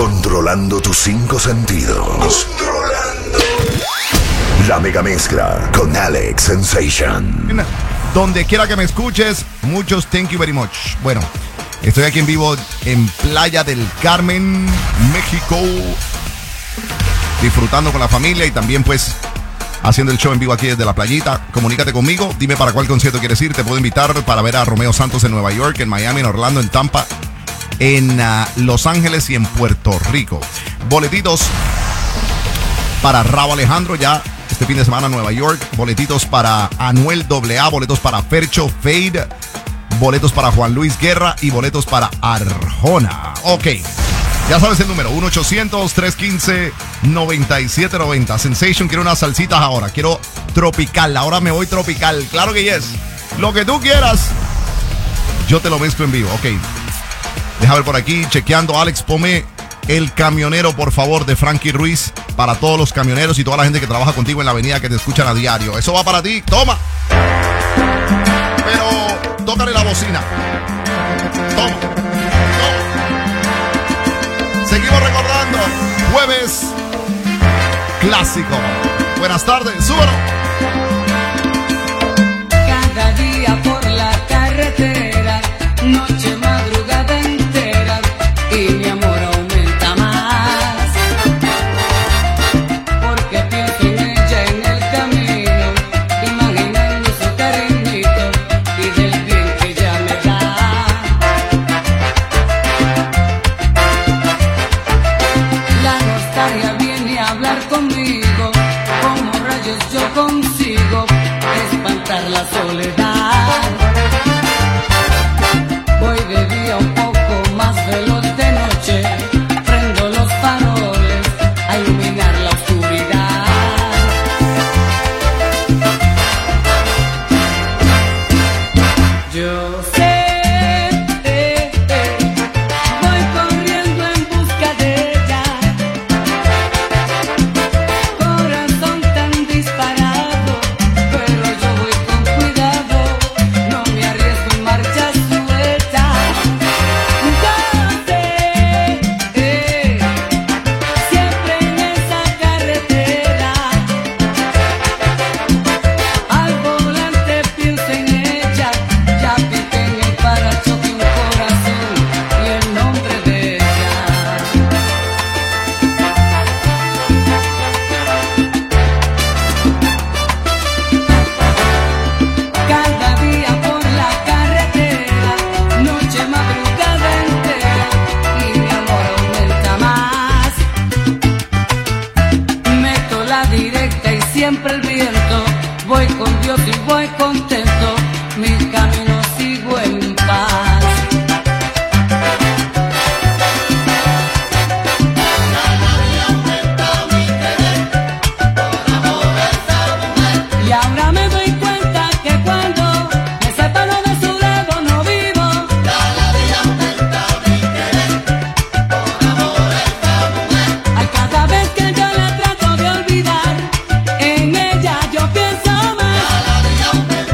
Controlando tus 5 sentidos. La mega mezcla con Alex Sensation. Donde quiera que me escuches, muchos thank you very much. Bueno, estoy aquí en vivo en Playa del Carmen, México, disfrutando con la familia y también pues haciendo el show en vivo aquí desde la playita. Comunícate conmigo, dime para cuál concierto quieres ir. Te puedo invitar para ver a Romeo Santos en Nueva York, en Miami, en Orlando, en Tampa, en Los Ángeles y en Puerto Rico. Boletitos para Rauw Alejandro ya este fin de semana en Nueva York. Boletitos para Anuel AA, boletos para Fercho Fade, boletos para Juan Luis Guerra y boletos para Arjona. Ok, ya sabes el número, 1-800-315-9790. Sensation, quiero unas salsitas ahora, quiero tropical, ahora me voy tropical. Claro que yes, lo que tú quieras, yo te lo mezclo en vivo. Ok, deja ver por aquí, chequeando. Alex, ponme El Camionero, por favor, de Frankie Ruiz, para todos los camioneros y toda la gente que trabaja contigo en la avenida, que te escuchan a diario. Eso va para ti, toma. Pero tócale la bocina. Toma. Seguimos recordando, jueves clásico. Buenas tardes, súbelo. Cada día por la carretera, noche, madrugada entera, y mi amor aumenta más, porque pienso en ella en el camino, imaginando su cariñito y del bien que ella me da. La nostalgia viene a hablar conmigo, como rayos yo consigo espantar la soledad. Voy de día un poco más veloz, de noche prendo los faroles a iluminar la oscuridad. Yo sé, voy corriendo en busca de ella, corazón tan disparado, pero yo voy con cuidado, no me arriesgo en marcha suelta. Yo sé, siempre en esa carretera, al volante pienso en ella, ya piqué en el parachoque un corazón y el nombre de ella. Cada día por la carretera, noche, madrugada entera, y mi amor aumenta más. Meto la directa y siempre el viento, voy con Dios y voy contento, mi camino sigo en paz. Y ahora me doy cuenta que cuando me separo de su lado no vivo. Ay, cada vez que yo la trato de olvidar, en ella yo pienso más.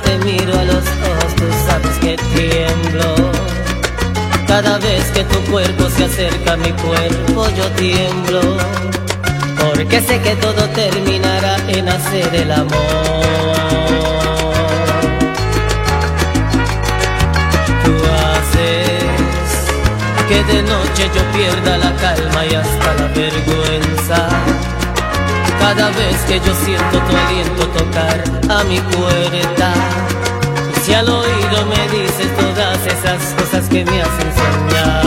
te miro a los ojos, tú sabes que tiemblo. Cada vez que tu cuerpo se acerca a mi cuerpo, yo tiemblo. Porque sé que todo terminará en hacer el amor. Tú haces que de noche yo pierda la calma y hasta la vergüenza. Cada vez que yo siento tu aliento tocar a mi puerta, y si al oído me dices todas esas cosas que me hacen soñar.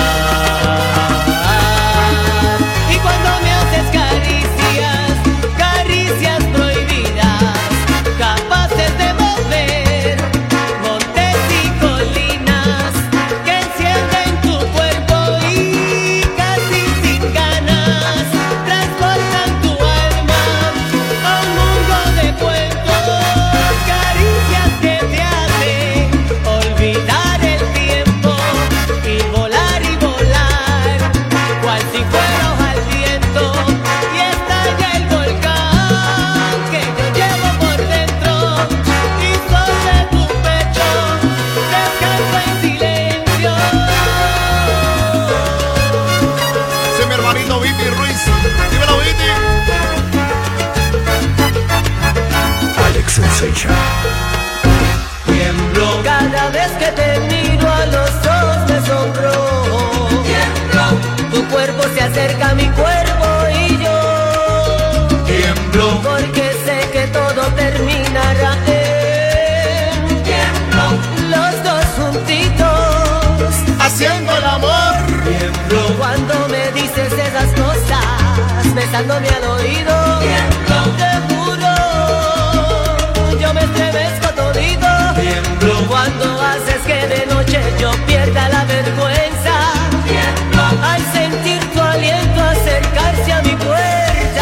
Y cuando me haces caricias, caricias prohibidas, capaces de mover montes y colinas, que encienden tu cuerpo y casi sin ganas transportan tu alma a un mundo de cuentos, caricias que te hacen olvidar el tiempo y volar, cual si fuera hoja al viento, y estalla el volcán que yo llevo por dentro, y sobre tu pecho descanso en silencio. Ese es mi hermanito Viti Ruiz. Dímelo, Viti. Alex Sensation. Tiemblo cada vez que te miro a los ojos, me sonrojo. Tiemblo, tu cuerpo se acerca a mi cuerpo y yo tiemblo, porque sé que todo terminará en tiemblo, los dos juntitos Haciendo el amor. tiemblo, cuando me dices esas cosas, besándome al oído. Tiemblo, te juro, yo me estremezco todito. Tiemblo, cuando haces que de noche yo pierda la vergüenza. Tiemblo, al sentir tu aliento acercarse a mi puerta.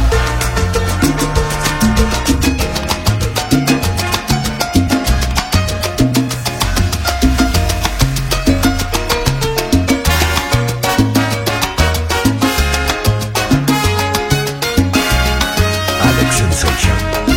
Alex Sensation.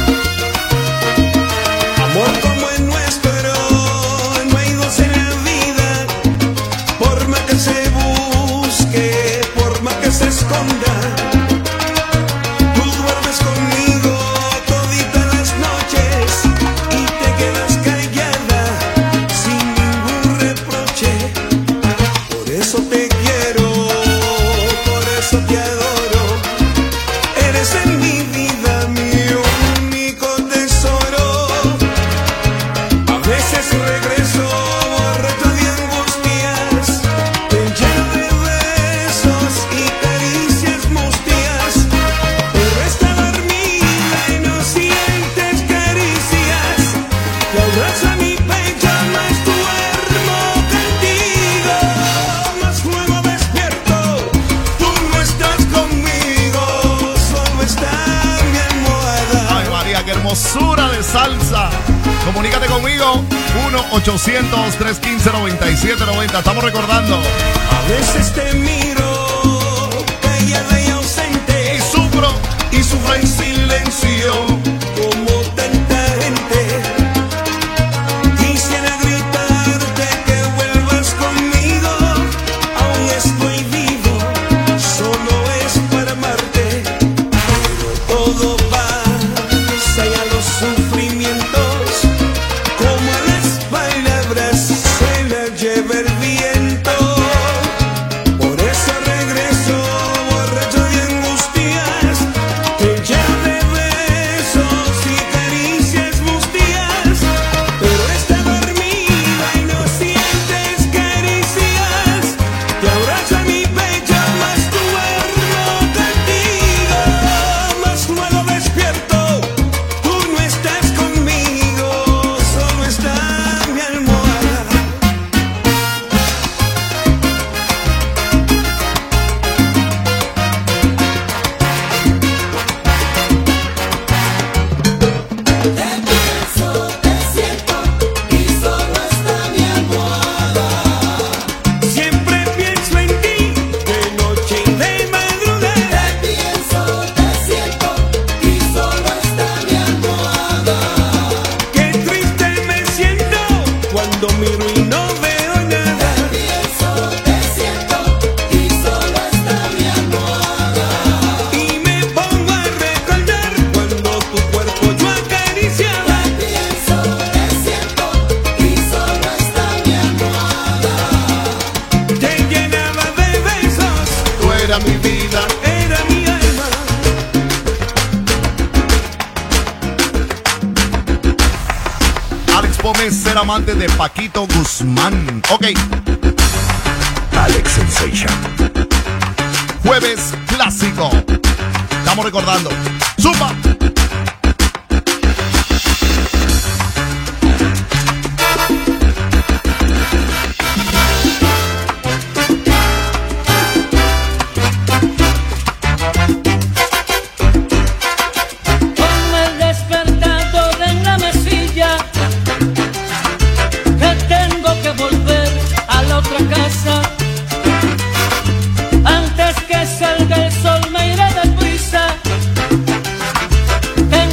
Amor como el nuestro, no hay dos en la vida. Por más que se busque, por más que se esconda, tú duermes conmigo toditas las noches y te quedas callada sin ningún reproche. Por eso te quiero, por eso te adoro. Eres en mi vida mi único tesoro. A veces regreso borracho de angustias, te lleno de besos y caricias mustias, pero está dormida y no sientes caricias. Te abraza mi pecho, más duermo contigo, más luego despierto, tú no estás conmigo, solo está mi almohada. Ay, María, qué hermosura de salsa. Comunícate conmigo. 1-800-315-9790. Estamos recordando. A veces te miro callada y ausente, y sufro en silencio como tanta gente. Quisiera gritarte que vuelvas conmigo, aún estoy vivo, solo es para amarte. Pero todo pasa y a los sufrimientos, como a las palabras se las lleva el viento. Por eso regreso borracho de angustias, te lleno de besos Supone ser amante de Paquito Guzmán. Ok. Alex Sensation. Jueves clásico. Estamos recordando. ¡Supa! Antes que salga el sol me iré deprisa.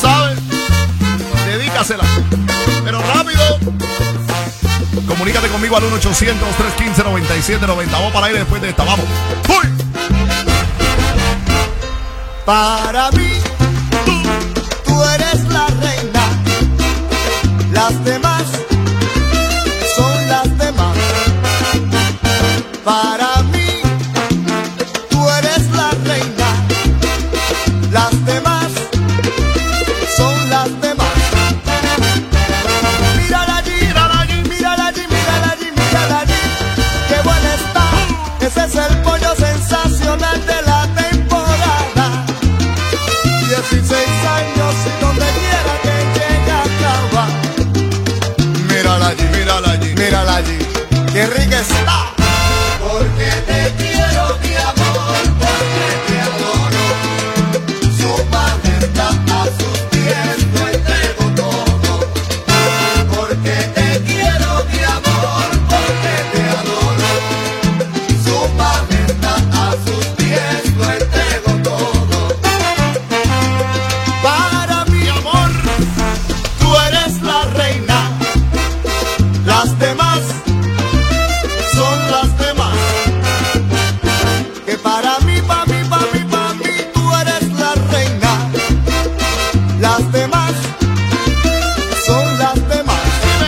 sabes. Dedícasela. Pero rápido. Comunícate conmigo al 1-800-315-9790. Vamos para aire después de esta. Vamos. ¡Uy! Para mí, tú eres la reina. Las demás son las demás. Para mí, tú eres la reina. Las demás son las demás. Mírala allí, mírala allí, mírala allí, mírala allí, mírala allí. Qué buena está. Ese es el pollo sensacional de la temporada. 16 años y donde quiera que llegue acaba. Mírala allí, mírala allí, mírala allí. Qué rica está. Porque te quiero, mi amor, porque te adoro. Su majestad a sus pies lo entrego todo. Porque te quiero, mi amor, porque te adoro. Su majestad a sus pies lo entrego todo. Para mi amor, tú eres la reina. Las demás son las demás. Que para mí, pa' mí, pa' mí, pa' mí, tú eres la reina. Las demás son las demás.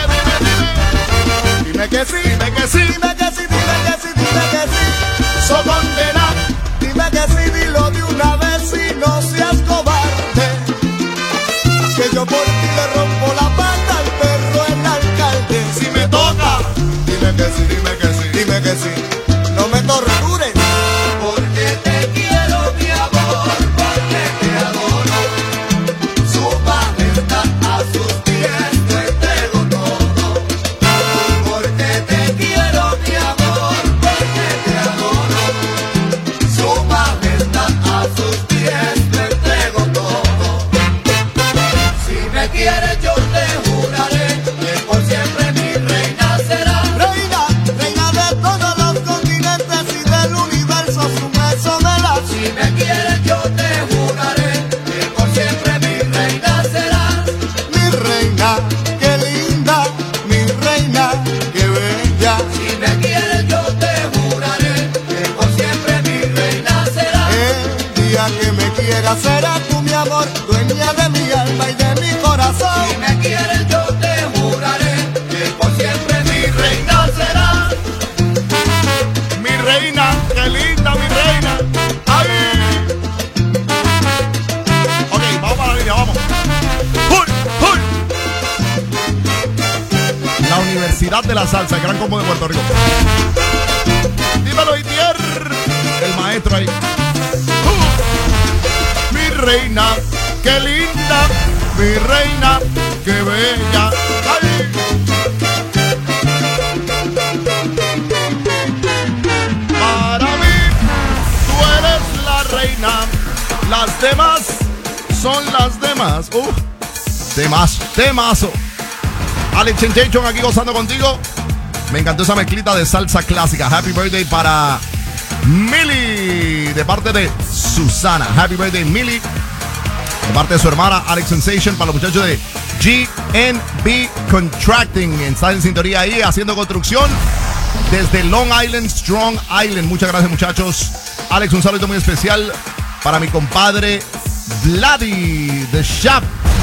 Dime que sí, dime que sí, dime que sí, dime que sí, dime que sí. So condena, dime que sí, dilo de una vez y no seas cobarde. Que yo por ti le rompo la pata al perro el alcalde. Si me toca, dime que sí, dime que sí, dime que sí. No me tortures. Porque te quiero, mi amor, porque te adoro. Su majestad a sus pies lo entrego todo. Porque te quiero, mi amor, porque te adoro. Su majestad a sus pies lo entrego todo. Si me quieres yo te juraré que por siempre mi reina será. Reina, reina de todos los continentes y del universo, su beso me da. Si me quieres yo te juraré que por siempre mi reina serás. Mi reina, qué linda, mi reina, qué bella. Si me quieres yo te juraré que por siempre mi reina serás. El día que me quieras serás tú, mi amor, dueña de mi alma y de mi corazón. Si me quieres yo te juraré que por siempre mi reina serás. Mi reina, qué linda mi reina. ¡Ay! Ok, vamos para la línea, vamos. ¡Uy! ¡Uy! La Universidad de la Salsa, el Gran Combo de Puerto Rico. Dímelo, Itier. El maestro ahí. Mi reina, qué linda. Mi reina, qué bella. ¡Ay! Para mí, tú eres la reina. Las demás son las demás. Temazo. Alex Sensation aquí gozando contigo. Me encantó esa mezclita de salsa clásica. Happy birthday para Millie, de parte de Susana. Happy birthday, Millie, de parte de su hermana Alex Sensation, para los muchachos de GNB Contracting. Está en sintonía ahí haciendo construcción desde Long Island, Strong Island. Muchas gracias, muchachos. Alex, un saludo muy especial para mi compadre Vladi de Shop,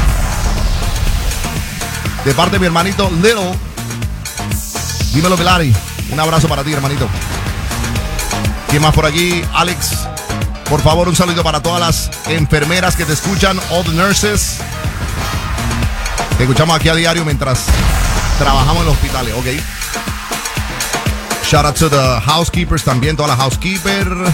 de parte de mi hermanito Little. Dímelo, Vladi. Un abrazo para ti, hermanito. ¿Quién más por aquí? Alex, por favor, un saludo para todas las enfermeras que te escuchan, all the nurses. Te escuchamos aquí a diario mientras trabajamos en los hospitales, ok. Shout out to the housekeepers también, todas las housekeepers.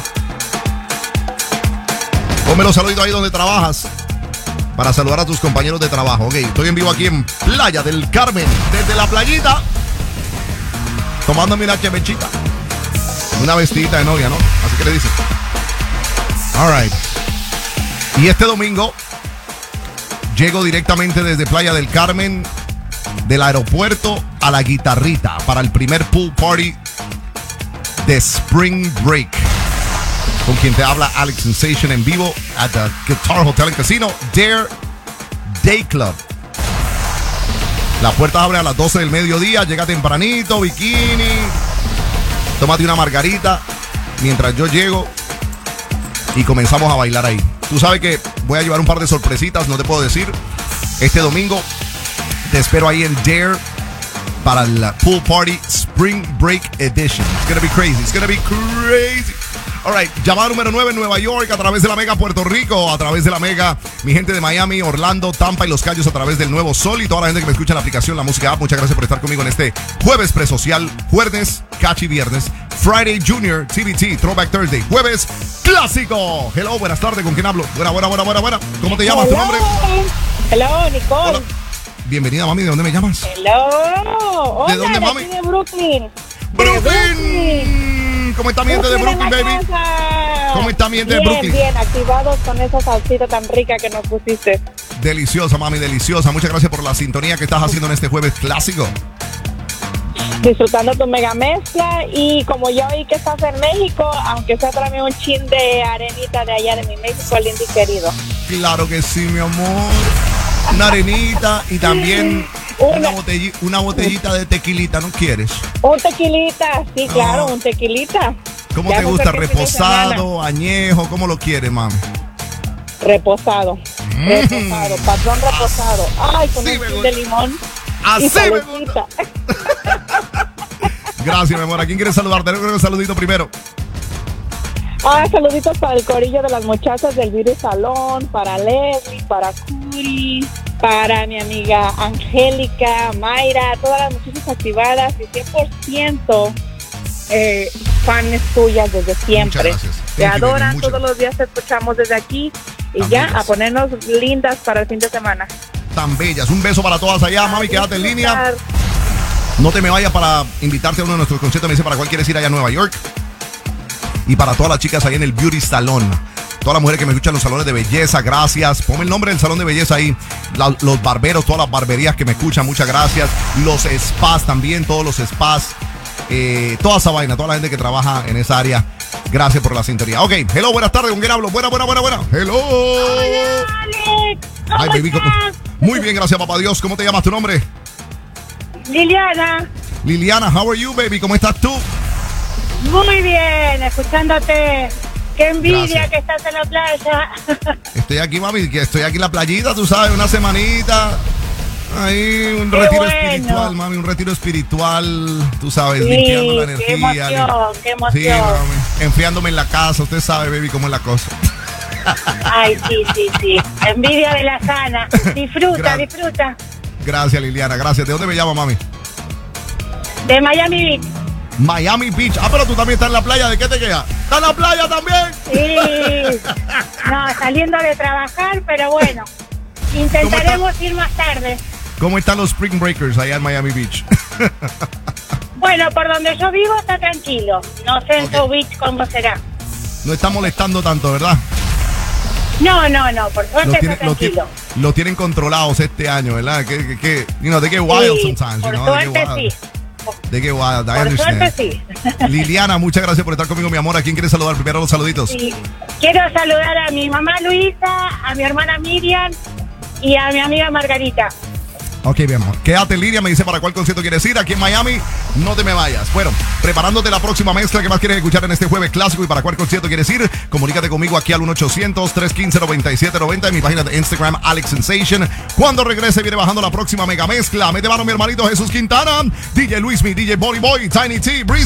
Ponme los saluditos ahí donde trabajas para saludar a tus compañeros de trabajo, ok. Estoy en vivo aquí en Playa del Carmen, desde la playita, tomándome una chevechita. Una vestidita de novia, ¿no? Así que le dicen. All right. Y este domingo llego directamente desde Playa del Carmen, del aeropuerto a la Guitarrita, para el primer pool party de Spring Break. Con quien te habla Alex Sensation en vivo at the Guitar Hotel and Casino. Dare Day Club. Las puertas abren a las 12 del mediodía. Llega tempranito, bikini. Tómate una margarita mientras yo llego y comenzamos a bailar ahí. Tú sabes que voy a llevar un par de sorpresitas, no te puedo decir. Este domingo te espero ahí en Dare para el Pool Party Spring Break Edition. It's gonna be crazy. It's gonna be crazy. All right, llamada número 9 en Nueva York, a través de la Mega Puerto Rico, a través de la Mega, mi gente de Miami, Orlando, Tampa y Los Cayos a través del Nuevo Sol y toda la gente que me escucha en la aplicación La Música App. Muchas gracias por estar conmigo en este jueves presocial, jueves, cachi viernes, Friday Junior, TBT, Throwback Thursday, jueves clásico. Hello, buenas tardes, ¿con quién hablo? Buena. ¿Cómo te llamas? ¿Tu nombre? Hello, Nicole. Hola. Bienvenida, mami, ¿de dónde me llamas? Hello. Hola, ¿De dónde, mami? De Brooklyn. ¡Brooklyn! ¿Cómo está mi gente de Brooklyn, baby? ¿Cómo está mi gente de Brooklyn? Bien, activados con esa salsita tan rica que nos pusiste. Deliciosa, mami, deliciosa. Muchas gracias por la sintonía que estás haciendo en este jueves clásico. Disfrutando tu mega mezcla y como yo oí que estás en México, aunque sea tráeme un chin de arenita de allá de mi México lindo y querido. Claro que sí, mi amor. Una arenita y también una botellita de tequilita, ¿no quieres? Un tequilita, sí, claro, un tequilita. ¿Cómo Ya te no sé gusta? qué ¿Reposado, añejo? ¿Cómo lo quieres, mami? Reposado, patrón reposado. Ay, con Sí, un me chin gusta. de limón. Así y me salecita. Gracias, mi amor. ¿A quién quieres saludar? Tenemos un saludito primero. Saluditos para el corillo de las muchachas del Beauty Salón, para Leslie, para Curi, para mi amiga Angélica, Mayra, todas las muchachas activadas y 100% fans tuyas desde siempre. Muchas gracias. Te Thank you, baby. adoran, Muchas todos los días te escuchamos desde aquí y Amigas. ya a ponernos lindas para el fin de semana. Tan bellas. Un beso para todas allá, mami. Quédate en línea. No te me vayas para invitarte a uno de nuestros conciertos. Me dice para cuál quieres ir allá a Nueva York. Y para todas las chicas ahí en el Beauty Salón. Todas las mujeres que me escuchan en los salones de belleza, gracias. Ponme el nombre del salón de belleza ahí. Los barberos, todas las barberías que me escuchan, muchas gracias. Los spas también, todos los spas. Toda esa vaina, toda la gente que trabaja en esa área. Gracias por la sintonía. Ok, hello, buenas tardes. ¿Con quién hablo? Buena. Hello. Hola, Alex. Ay, baby, muy bien, gracias, papá Dios. ¿Cómo te llamas? ¿Tu nombre? Liliana. Liliana, how are you, baby? ¿Cómo estás tú? Muy bien, escuchándote. Qué envidia Gracias. que estás en la playa. Estoy aquí, mami, que estoy aquí en la playita, tú sabes, una semanita. Ahí, un Qué retiro bueno. espiritual, mami, un retiro espiritual, tú sabes, Sí, limpiando la qué energía. emoción, qué emoción. Sí, mami, enfriándome en la casa, usted sabe, baby, cómo es la cosa. Ay, sí. Envidia de la sana. Disfruta. Gracias, Liliana, gracias. ¿De dónde me llama, mami? De Miami Beach. Miami Beach. Ah, pero tú también estás en la playa, ¿de qué te queda? ¿Estás en la playa también? Sí. No, saliendo de trabajar, pero bueno. Intentaremos ir más tarde. ¿Cómo están los Spring Breakers allá en Miami Beach? Bueno, por donde yo vivo está tranquilo. No sé en Ok. tu beach cómo será. No está molestando tanto, ¿verdad? No, por suerte está tranquilo. Lo tienen controlados este año, ¿verdad? Que they get wild Sí, sometimes, por you know? They get suerte wild. sí. They get wild, I Por understand. suerte sí. Liliana, muchas gracias por estar conmigo, mi amor. ¿A quién quieres saludar? Primero los saluditos. Sí. Quiero saludar a mi mamá Luisa, a mi hermana Miriam y a mi amiga Margarita. Ok, mi amor. Quédate en línea, me dice para cuál concierto quieres ir. Aquí en Miami, no te me vayas. Bueno, preparándote la próxima mezcla que más quieres escuchar en este jueves clásico y para cuál concierto quieres ir, comunícate conmigo aquí al 1-800-315-9790 en mi página de Instagram, Alex Sensation. Cuando regrese, viene bajando la próxima mega mezcla. Mete mano mi hermanito Jesús Quintana, DJ Luismi, DJ Bonnie Boy, Tiny T, Breezy.